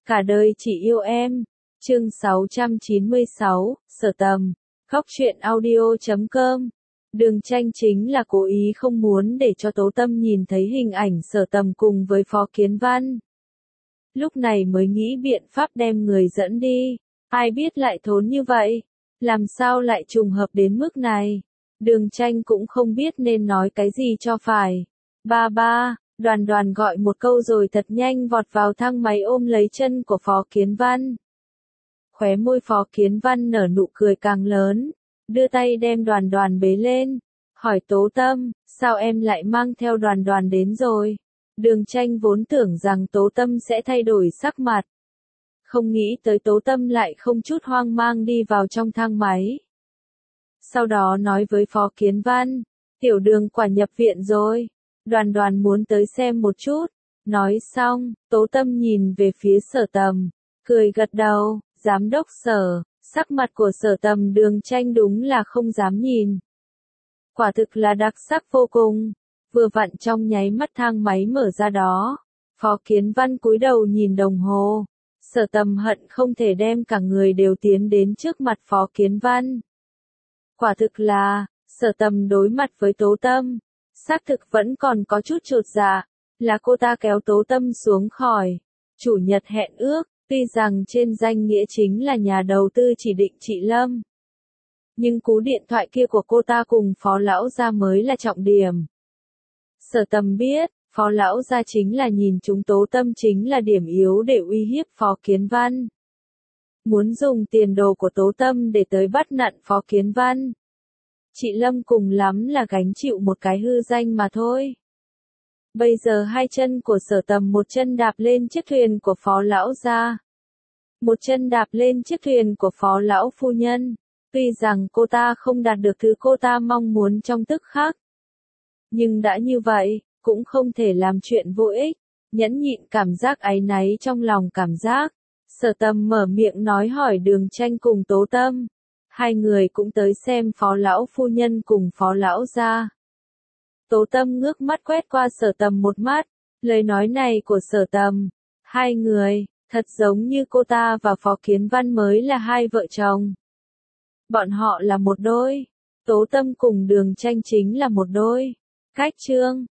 Cả đời chỉ yêu em. Chương 696, Sở Tầm. Góc truyện audio.com. Đường Tranh chính là cố ý không muốn để cho Tố Tâm nhìn thấy hình ảnh Sở Tầm cùng với Phó Kiến Văn. Lúc này mới nghĩ biện pháp đem người dẫn đi. Ai biết lại thốn như vậy? Làm sao lại trùng hợp đến mức này? Đường Tranh cũng không biết nên nói cái gì cho phải. Ba, Đoàn Đoàn gọi một câu rồi thật nhanh vọt vào thang máy ôm lấy chân của Phó Kiến Văn. Khóe môi Phó Kiến Văn nở nụ cười càng lớn, đưa tay đem Đoàn Đoàn bế lên, hỏi Tố Tâm, sao em lại mang theo Đoàn Đoàn đến rồi? Đường Tranh vốn tưởng rằng Tố Tâm sẽ thay đổi sắc mặt. Không nghĩ tới Tố Tâm lại không chút hoang mang đi vào trong thang máy. Sau đó nói với Phó Kiến Văn, Tiểu Đường quả nhập viện rồi, Đoàn Đoàn muốn tới xem một chút. Nói xong, Tố Tâm nhìn về phía Sở Tầm, cười gật đầu, giám đốc Sở, sắc mặt của Sở Tầm Đường Tranh đúng là không dám nhìn. Quả thực là đặc sắc vô cùng, vừa vặn trong nháy mắt thang máy mở ra đó. Phó Kiến Văn cúi đầu nhìn đồng hồ, Sở Tầm hận không thể đem cả người đều tiến đến trước mặt Phó Kiến Văn. Quả thực là, Sở Tầm đối mặt với Tố Tâm, xác thực vẫn còn có chút chột dạ, là cô ta kéo Tố Tâm xuống khỏi chủ nhật hẹn ước, tuy rằng trên danh nghĩa chính là nhà đầu tư chỉ định chị Lâm. Nhưng cú điện thoại kia của cô ta cùng Phó Lão Gia mới là trọng điểm. Sở Tầm biết, Phó Lão Gia chính là nhìn chúng Tố Tâm chính là điểm yếu để uy hiếp Phó Kiến Văn. Muốn dùng tiền đồ của Tố Tâm để tới bắt nặn Phó Kiến Văn. Chị Lâm cùng lắm là gánh chịu một cái hư danh mà thôi. Bây giờ hai chân của Sở Tầm một chân đạp lên chiếc thuyền của Phó Lão Gia, một chân đạp lên chiếc thuyền của Phó Lão Phu Nhân. Tuy rằng cô ta không đạt được thứ cô ta mong muốn trong tức khắc, nhưng đã như vậy, cũng không thể làm chuyện vô ích, nhẫn nhịn cảm giác áy náy trong lòng cảm giác. Sở Tầm mở miệng nói hỏi Đường Tranh cùng Tố Tâm. Hai người cũng tới xem Phó Lão Phu Nhân cùng Phó Lão Gia. Tố Tâm ngước mắt quét qua Sở Tầm một mắt, lời nói này của Sở Tầm, hai người, thật giống như cô ta và Phó Kiến Văn mới là hai vợ chồng. Bọn họ là một đôi, Tố Tâm cùng Đường Tranh chính là một đôi. Cách chương